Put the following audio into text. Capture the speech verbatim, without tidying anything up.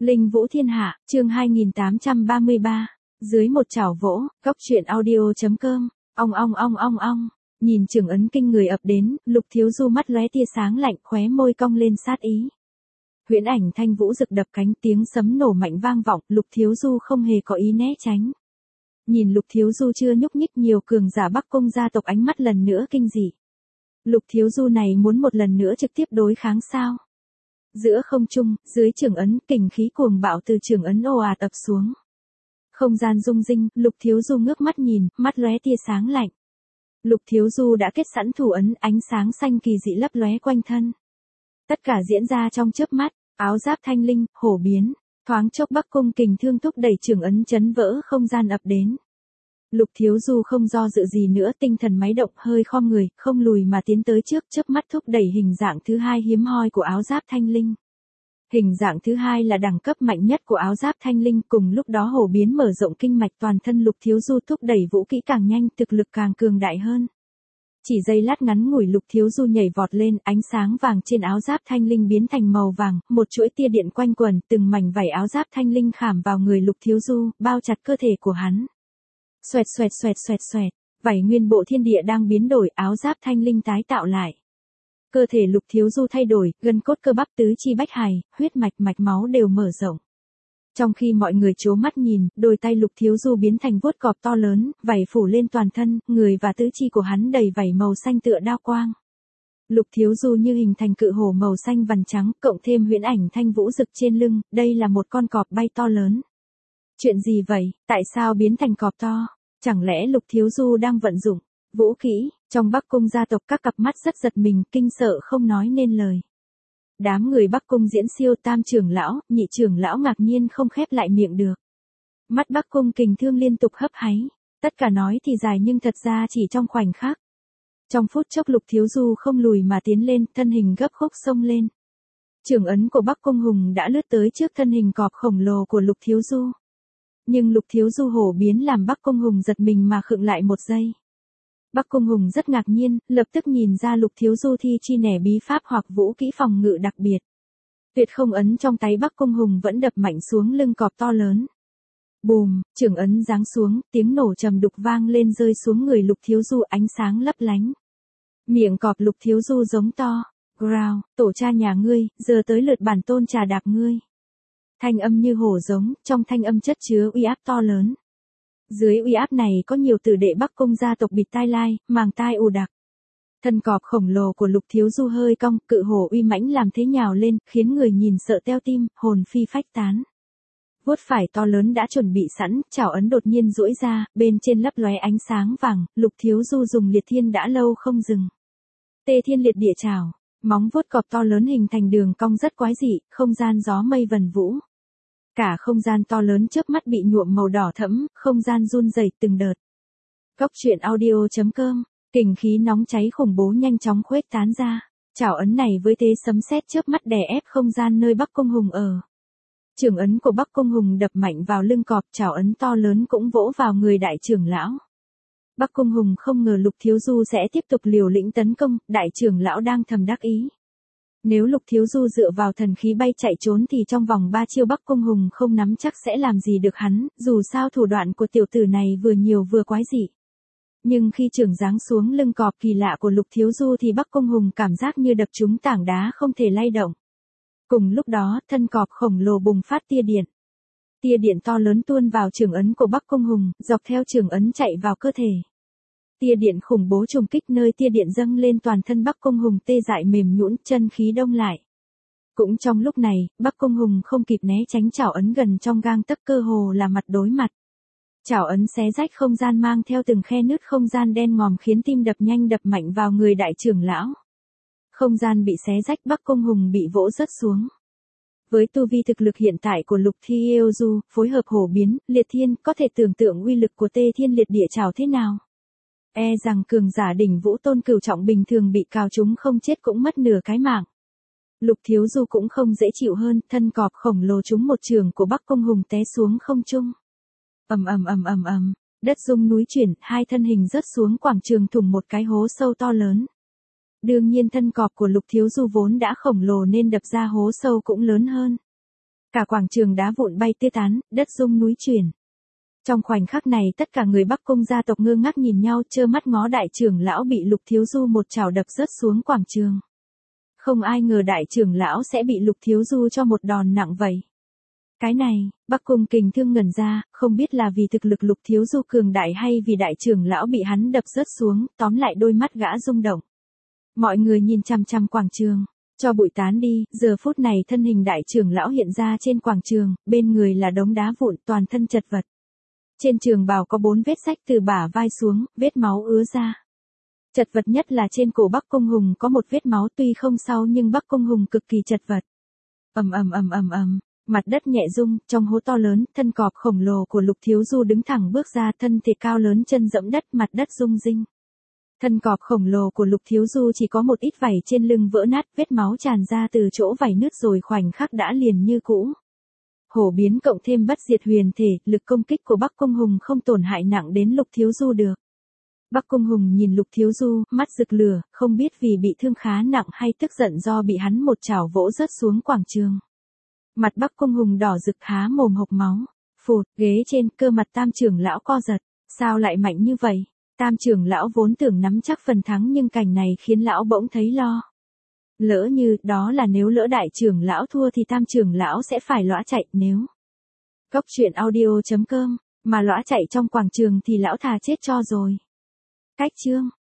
Linh Vũ Thiên Hạ, chương hai nghìn tám trăm ba mươi ba. Dưới một chảo vỗ, góc truyện audio chấm com. Ong ong ong ong ong. Nhìn trường ấn kinh người ập đến, Lục Thiếu Du mắt lóe tia sáng lạnh, khóe môi cong lên sát ý. Huyễn ảnh thanh vũ rực đập cánh, tiếng sấm nổ mạnh vang vọng, Lục Thiếu Du không hề có ý né tránh. Nhìn Lục Thiếu Du chưa nhúc nhích, nhiều cường giả Bắc Cung gia tộc ánh mắt lần nữa kinh dị. Lục Thiếu Du này muốn một lần nữa trực tiếp đối kháng sao? Giữa không trung, dưới trường ấn, kình khí cuồng bạo từ trường ấn ồ ạt ập xuống. Không gian rung rinh, Lục Thiếu Du ngước mắt nhìn, mắt lóe tia sáng lạnh. Lục Thiếu Du đã kết sẵn thủ ấn, ánh sáng xanh kỳ dị lấp lóe quanh thân. Tất cả diễn ra trong chớp mắt, áo giáp thanh linh, hổ biến, thoáng chốc Bắc Cung kình thương thúc đẩy trường ấn chấn vỡ không gian ập đến. Lục Thiếu Du không do dự gì nữa, tinh thần máy động, hơi khom người, không lùi mà tiến tới trước, chớp mắt thúc đẩy hình dạng thứ hai hiếm hoi của áo giáp thanh linh. Hình dạng thứ hai là đẳng cấp mạnh nhất của áo giáp thanh linh, cùng lúc đó hổ biến mở rộng kinh mạch toàn thân. Lục Thiếu Du thúc đẩy vũ kỹ càng nhanh, thực lực càng cường đại hơn. Chỉ giây lát ngắn ngủi, Lục Thiếu Du nhảy vọt lên, ánh sáng vàng trên áo giáp thanh linh biến thành màu vàng, một chuỗi tia điện quanh quẩn, từng mảnh vảy áo giáp thanh linh khảm vào người Lục Thiếu Du, bao chặt cơ thể của hắn. Xoẹt xoẹt xoẹt xoẹt xoẹt, vảy nguyên bộ thiên địa đang biến đổi, áo giáp thanh linh tái tạo lại. Cơ thể Lục Thiếu Du thay đổi, gân cốt cơ bắp tứ chi bách hài, huyết mạch mạch máu đều mở rộng. Trong khi mọi người trố mắt nhìn, đôi tay Lục Thiếu Du biến thành vuốt cọp to lớn, vảy phủ lên toàn thân, người và tứ chi của hắn đầy vảy màu xanh tựa đao quang. Lục Thiếu Du như hình thành cự hổ màu xanh vằn trắng, cộng thêm huyễn ảnh thanh vũ rực trên lưng, đây là một con cọp bay to lớn. Chuyện gì vậy, tại sao biến thành cọp to? Chẳng lẽ Lục Thiếu Du đang vận dụng vũ kỹ? Trong Bắc Cung gia tộc các cặp mắt rất giật mình, kinh sợ không nói nên lời. Đám người Bắc Cung diễn siêu, tam trưởng lão, nhị trưởng lão ngạc nhiên không khép lại miệng được. Mắt Bắc Cung kình thương liên tục hấp háy. Tất cả nói thì dài nhưng thật ra chỉ trong khoảnh khắc. Trong phút chốc Lục Thiếu Du không lùi mà tiến lên, thân hình gấp khúc xông lên. Trường ấn của Bắc Cung Hùng đã lướt tới trước thân hình cọp khổng lồ của Lục Thiếu Du. Nhưng Lục Thiếu Du hổ biến làm Bắc Cung Hùng giật mình mà khựng lại một giây. Bắc Cung Hùng rất ngạc nhiên, lập tức nhìn ra Lục Thiếu Du thi chi nẻ bí pháp hoặc vũ kỹ phòng ngự đặc biệt. Tuyệt không ấn trong tay Bắc Cung Hùng vẫn đập mạnh xuống lưng cọp to lớn. Bùm, trường ấn giáng xuống, tiếng nổ trầm đục vang lên rơi xuống người Lục Thiếu Du, ánh sáng lấp lánh. Miệng cọp Lục Thiếu Du giống to. Growl, tổ cha nhà ngươi, giờ tới lượt bản tôn trà đạp ngươi. Thanh âm như hổ giống, trong thanh âm chất chứa uy áp to lớn. Dưới uy áp này có nhiều tử đệ Bắc Cung gia tộc bịt tai lai, màng tai ù đặc. Thân cọp khổng lồ của Lục Thiếu Du hơi cong, cự hổ uy mãnh làm thế nhào lên, khiến người nhìn sợ teo tim, hồn phi phách tán. Vuốt phải to lớn đã chuẩn bị sẵn, chảo ấn đột nhiên duỗi ra, bên trên lấp lóe ánh sáng vàng. Lục Thiếu Du dùng liệt thiên đã lâu không dừng. Tê thiên liệt địa chảo, móng vuốt cọp to lớn hình thành đường cong rất quái dị, không gian gió mây vần vũ. Cả không gian to lớn chớp mắt bị nhuộm màu đỏ thẫm, không gian run rẩy từng đợt. Góc truyện audio chấm com, kình khí nóng cháy khủng bố nhanh chóng khuếch tán ra. Chảo ấn này với thế sấm sét chớp mắt đè ép không gian nơi Bắc Cung Hùng ở. Trường ấn của Bắc Cung Hùng đập mạnh vào lưng cọp, chảo ấn to lớn cũng vỗ vào người đại trưởng lão. Bắc Cung Hùng không ngờ Lục Thiếu Du sẽ tiếp tục liều lĩnh tấn công, đại trưởng lão đang thầm đắc ý. Nếu Lục Thiếu Du dựa vào thần khí bay chạy trốn thì trong vòng ba chiêu Bắc Cung Hùng không nắm chắc sẽ làm gì được hắn, dù sao thủ đoạn của tiểu tử này vừa nhiều vừa quái dị. Nhưng khi trưởng giáng xuống lưng cọp kỳ lạ của Lục Thiếu Du thì Bắc Cung Hùng cảm giác như đập trúng tảng đá không thể lay động. Cùng lúc đó, thân cọp khổng lồ bùng phát tia điện. Tia điện to lớn tuôn vào trường ấn của Bắc Cung Hùng, dọc theo trường ấn chạy vào cơ thể. Tia điện khủng bố trùng kích, nơi tia điện dâng lên toàn thân Bắc Cung Hùng tê dại mềm nhũn, chân khí đông lại. Cũng trong lúc này, Bắc Cung Hùng không kịp né tránh, chảo ấn gần trong gang tấc, cơ hồ là mặt đối mặt. Chảo ấn xé rách không gian, mang theo từng khe nứt không gian đen ngòm, khiến tim đập nhanh đập mạnh vào người đại trưởng lão. Không gian bị xé rách, Bắc Cung Hùng bị vỗ rớt xuống. Với tu vi thực lực hiện tại của Lục Thiếu Du, phối hợp hổ biến, liệt thiên, có thể tưởng tượng uy lực của tê thiên liệt địa chảo thế nào. E rằng cường giả đỉnh vũ tôn cửu trọng bình thường bị cào trúng không chết cũng mất nửa cái mạng. Lục Thiếu Du cũng không dễ chịu hơn, thân cọp khổng lồ trúng một trường của Bắc Cung Hùng té xuống không trung. Ầm ầm ầm ầm ầm, đất rung núi chuyển, hai thân hình rớt xuống quảng trường, thủng một cái hố sâu to lớn. Đương nhiên thân cọp của Lục Thiếu Du vốn đã khổng lồ nên đập ra hố sâu cũng lớn hơn. Cả quảng trường đá vụn bay tứ tán, đất rung núi chuyển. Trong khoảnh khắc này tất cả người Bắc Cung gia tộc ngơ ngác nhìn nhau trơ mắt ngó đại trưởng lão bị Lục Thiếu Du một chảo đập rớt xuống quảng trường. Không ai ngờ đại trưởng lão sẽ bị Lục Thiếu Du cho một đòn nặng vậy. Cái này, Bắc Cung Kình Thương ngẩn ra, không biết là vì thực lực Lục Thiếu Du cường đại hay vì đại trưởng lão bị hắn đập rớt xuống, tóm lại đôi mắt gã rung động. Mọi người nhìn chằm chằm quảng trường, cho bụi tán đi, giờ phút này thân hình đại trưởng lão hiện ra trên quảng trường, bên người là đống đá vụn toàn thân chật vật. Trên trường bào có bốn vết rách từ bả vai xuống, vết máu ứa ra. Chật vật nhất là trên cổ Bắc Cung Hùng có một vết máu tuy không sâu nhưng Bắc Cung Hùng cực kỳ chật vật. Ầm ầm ầm ầm ầm, mặt đất nhẹ rung, trong hố to lớn, thân cọp khổng lồ của Lục Thiếu Du đứng thẳng bước ra, thân thể cao lớn chân dẫm đất, mặt đất rung rinh. Thân cọp khổng lồ của Lục Thiếu Du chỉ có một ít vảy trên lưng vỡ nát, vết máu tràn ra từ chỗ vảy nứt rồi khoảnh khắc đã liền như cũ. Hổ biến cộng thêm bất diệt huyền thể, lực công kích của Bắc Cung Hùng không tổn hại nặng đến Lục Thiếu Du được. Bắc Cung Hùng nhìn Lục Thiếu Du, mắt rực lửa, không biết vì bị thương khá nặng hay tức giận do bị hắn một chảo vỗ rớt xuống quảng trường. Mặt Bắc Cung Hùng đỏ rực há mồm hộc máu. Phụt, ghế trên, cơ mặt Tam trưởng lão co giật. Sao lại mạnh như vậy? Tam trưởng lão vốn tưởng nắm chắc phần thắng nhưng cảnh này khiến lão bỗng thấy lo. Lỡ như, đó là nếu lỡ đại trưởng lão thua thì tam trưởng lão sẽ phải lõa chạy, nếu. Góc truyện audio chấm com, mà lõa chạy trong quảng trường thì lão thà chết cho rồi. Cách chương.